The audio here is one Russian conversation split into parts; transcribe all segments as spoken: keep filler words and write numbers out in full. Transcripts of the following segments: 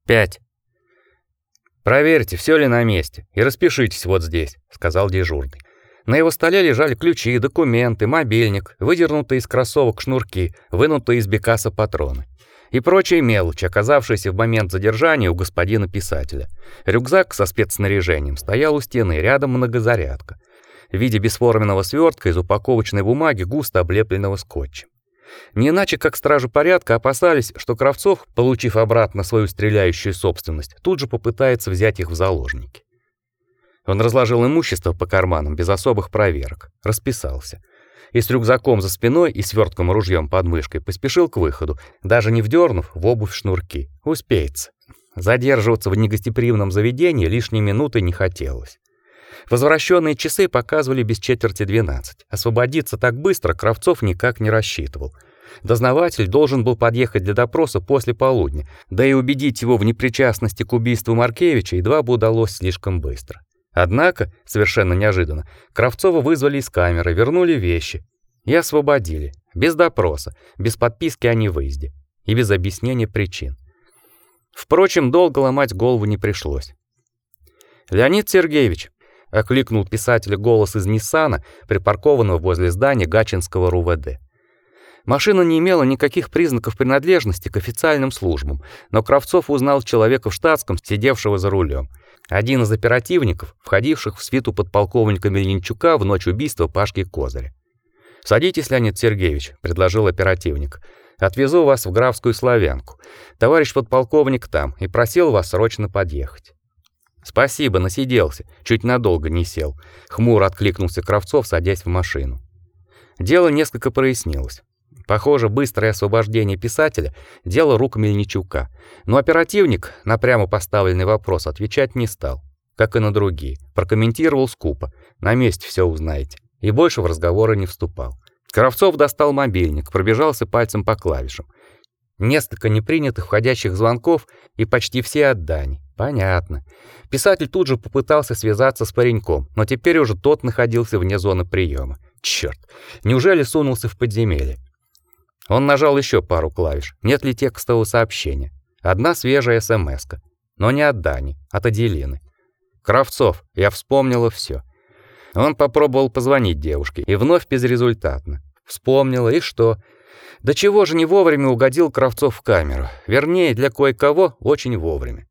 Пять. Проверьте, все ли на месте, и распишитесь вот здесь, сказал дежурный. На его столе лежали ключи, документы, мобильник, выдернутые из кроссовок шнурки, вынутые из бекаса патроны и прочие мелочи, оказавшиеся в момент задержания у господина писателя. Рюкзак со спецснаряжением стоял у стены, рядом многозарядка в виде бесформенного свертка из упаковочной бумаги, густо облепленного скотчем. Не иначе как стражи порядка опасались, что Кравцов, получив обратно свою стреляющую собственность, тут же попытается взять их в заложники. Он разложил имущество по карманам без особых проверок, расписался. И с рюкзаком за спиной и свертком ружьем под мышкой поспешил к выходу, даже не вдернув в обувь шнурки. Успеется. Задерживаться в негостеприимном заведении лишней минуты не хотелось. Возвращенные часы показывали без четверти двенадцать. Освободиться так быстро Кравцов никак не рассчитывал. Дознаватель должен был подъехать для допроса после полудня, да и убедить его в непричастности к убийству Маркевича едва бы удалось слишком быстро. Однако, совершенно неожиданно, Кравцова вызвали из камеры, вернули вещи и освободили, без допроса, без подписки о невыезде и без объяснения причин. Впрочем, долго ломать голову не пришлось. Леонид Сергеевич, окликнул писателя голос из Ниссана, припаркованного возле здания Гатчинского РУВД. Машина не имела никаких признаков принадлежности к официальным службам, но Кравцов узнал человека в штатском, сидевшего за рулем. Один из оперативников, входивших в свиту подполковника Мельничука в ночь убийства Пашки Козыря. «Садитесь, Леонид Сергеевич», — предложил оперативник. «Отвезу вас в Графскую Славянку. Товарищ подполковник там и просил вас срочно подъехать». «Спасибо, насиделся, чуть надолго не сел», — хмуро откликнулся Кравцов, садясь в машину. Дело несколько прояснилось. Похоже, быстрое освобождение писателя — дело рук Мельничука. Но оперативник на прямо поставленный вопрос отвечать не стал, как и на другие. Прокомментировал скупо: «На месте все узнаете», и больше в разговоры не вступал. Кравцов достал мобильник, пробежался пальцем по клавишам. Несколько непринятых входящих звонков и почти все от Дани. Понятно. Писатель тут же попытался связаться с пареньком, но теперь уже тот находился вне зоны приема. Черт, неужели сунулся в подземелье? Он нажал еще пару клавиш. Нет ли текстового сообщения? Одна свежая смска, но не от Дани, от Аделины. «Кравцов, я вспомнила все». Он попробовал позвонить девушке, и вновь безрезультатно. Вспомнила, и что? До чего же не вовремя угодил Кравцов в камеру? Вернее, для кое-кого очень вовремя.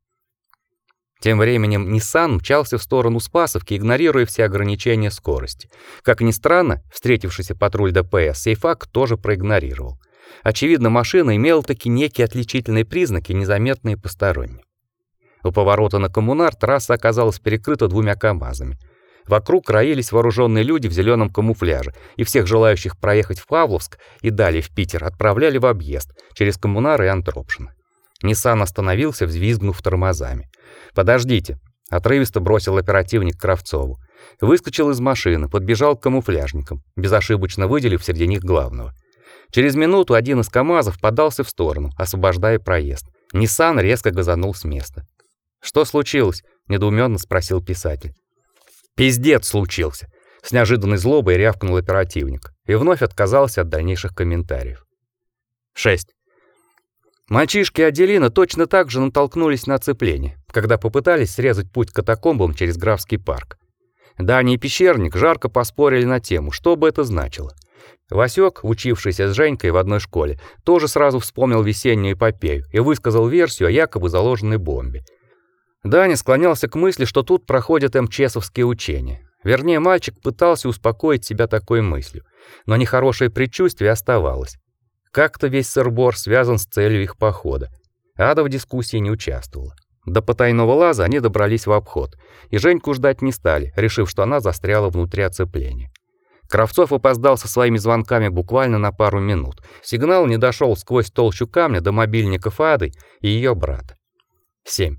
Тем временем Ниссан мчался в сторону Спасовки, игнорируя все ограничения скорости. Как ни странно, встретившийся патруль ДПС Сейфак тоже проигнорировал. Очевидно, машина имела таки некие отличительные признаки, незаметные посторонним. У поворота на Коммунар трасса оказалась перекрыта двумя КАМАЗами. Вокруг роились вооруженные люди в зеленом камуфляже, и всех желающих проехать в Павловск и далее в Питер отправляли в объезд через Коммунар и Антропшино. Ниссан остановился, взвизгнув тормозами. «Подождите», — отрывисто бросил оперативник Кравцову. Выскочил из машины, подбежал к камуфляжникам, безошибочно выделив среди них главного. Через минуту один из КАМАЗов подался в сторону, освобождая проезд. Ниссан резко газанул с места. «Что случилось?» — недоуменно спросил писатель. «Пиздец случился!» — с неожиданной злобой рявкнул оперативник и вновь отказался от дальнейших комментариев. шесть. Мальчишки Аделина точно так же натолкнулись на оцепление, когда попытались срезать путь к катакомбам через Графский парк. Даня и Пещерник жарко поспорили на тему, что бы это значило. Васек, учившийся с Женькой в одной школе, тоже сразу вспомнил весеннюю эпопею и высказал версию о якобы заложенной бомбе. Даня склонялся к мысли, что тут проходят МЧСовские учения. Вернее, мальчик пытался успокоить себя такой мыслью, но нехорошее предчувствие оставалось. Как-то весь сыр-бор связан с целью их похода. Ада в дискуссии не участвовала. До потайного лаза они добрались в обход, и Женьку ждать не стали, решив, что она застряла внутри оцепления. Кравцов опоздал со своими звонками буквально на пару минут. Сигнал не дошел сквозь толщу камня до мобильников Ады и ее брата. семь.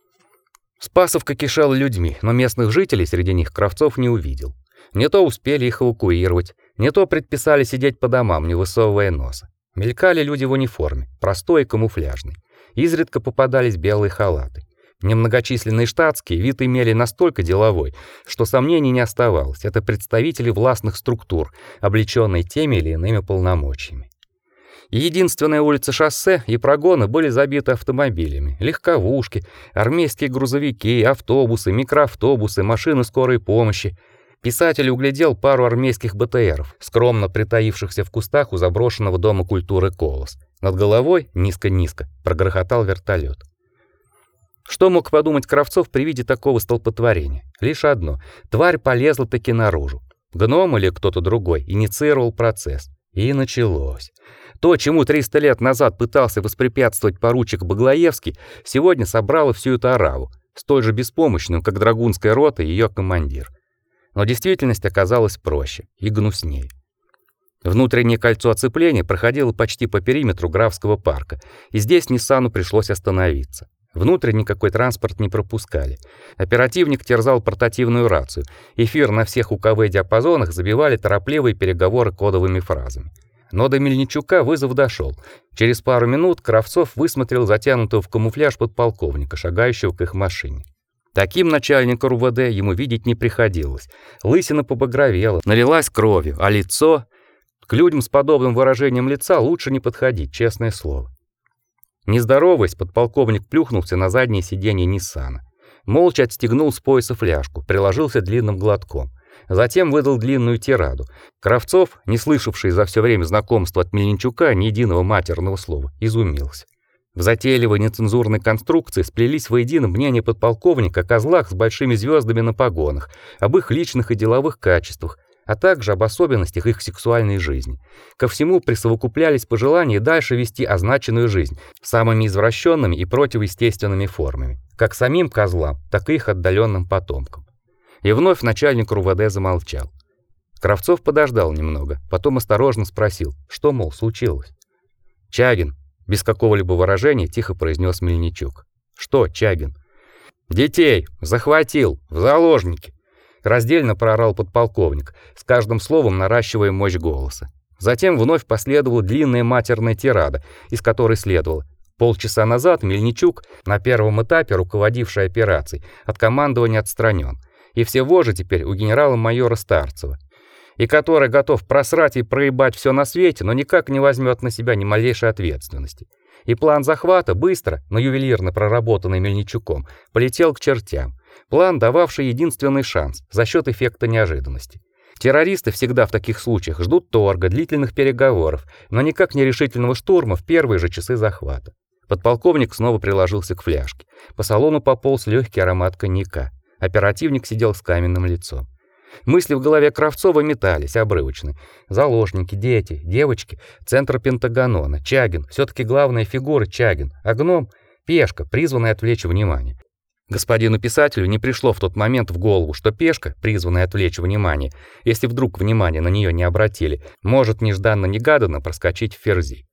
Спасовка кишела людьми, но местных жителей среди них Кравцов не увидел. Не то успели их эвакуировать, не то предписали сидеть по домам, не высовывая носа. Мелькали люди в униформе, простой и камуфляжной. Изредка попадались белые халаты. Немногочисленные штатские вид имели настолько деловой, что сомнений не оставалось. Это представители властных структур, облечённые теми или иными полномочиями. Единственная улица шоссе и прогоны были забиты автомобилями: легковушки, армейские грузовики, автобусы, микроавтобусы, машины скорой помощи. Писатель углядел пару армейских БТРов, скромно притаившихся в кустах у заброшенного дома культуры «Колос». Над головой, низко-низко, прогрохотал вертолет. Что мог подумать Кравцов при виде такого столпотворения? Лишь одно: тварь полезла таки наружу. Гном или кто-то другой инициировал процесс. И началось. То, чему триста лет назад пытался воспрепятствовать поручик Баглаевский, сегодня собрало всю эту ораву, столь же беспомощную, как драгунская рота и ее командир. Но действительность оказалась проще и гнуснее. Внутреннее кольцо оцепления проходило почти по периметру Графского парка, и здесь Ниссану пришлось остановиться. Внутрь никакой транспорт не пропускали. Оперативник терзал портативную рацию. Эфир на всех УКВ-диапазонах забивали торопливые переговоры кодовыми фразами. Но до Мельничука вызов дошел. Через пару минут Кравцов высмотрел затянутого в камуфляж подполковника, шагающего к их машине. Таким начальника РУВД ему видеть не приходилось. Лысина побагровела, налилась кровью, а лицо... К людям с подобным выражением лица лучше не подходить, честное слово. Не здороваясь, подполковник плюхнулся на заднее сиденье Ниссана. Молча отстегнул с пояса фляжку, приложился длинным глотком. Затем выдал длинную тираду. Кравцов, не слышавший за все время знакомства от Мельничука ни единого матерного слова, изумился. В затейливой нецензурной конструкции сплелись воедино мнения подполковника о козлах с большими звездами на погонах, об их личных и деловых качествах, а также об особенностях их сексуальной жизни. Ко всему присовокуплялись пожелания дальше вести означенную жизнь самыми извращенными и противоестественными формами, как самим козлам, так и их отдаленным потомкам. И вновь начальник РУВД замолчал. Кравцов подождал немного, потом осторожно спросил, что, мол, случилось. «Чагин», без какого-либо выражения тихо произнес Мельничук. «Что, Чагин?» «Детей захватил, в заложники», раздельно проорал подполковник, с каждым словом наращивая мощь голоса. Затем вновь последовала длинная матерная тирада, из которой следовало: полчаса назад Мельничук, на первом этапе руководивший операцией, от командования отстранен, и все вожжи теперь у генерала-майора Старцева, и который готов просрать и проебать все на свете, но никак не возьмет на себя ни малейшей ответственности. И план захвата, быстро, но ювелирно проработанный Мельничуком, полетел к чертям. План, дававший единственный шанс за счет эффекта неожиданности. Террористы всегда в таких случаях ждут торга, длительных переговоров, но никак не решительного штурма в первые же часы захвата. Подполковник снова приложился к фляжке. По салону пополз легкий аромат коньяка. Оперативник сидел с каменным лицом. Мысли в голове Кравцова метались обрывочно. Заложники, дети, девочки, центр Пентагонона, Чагин, все-таки главная фигура Чагин, а гном — пешка, призванная отвлечь внимание. Господину писателю не пришло в тот момент в голову, что пешка, призванная отвлечь внимание, если вдруг внимание на нее не обратили, может нежданно-негаданно проскочить в ферзи.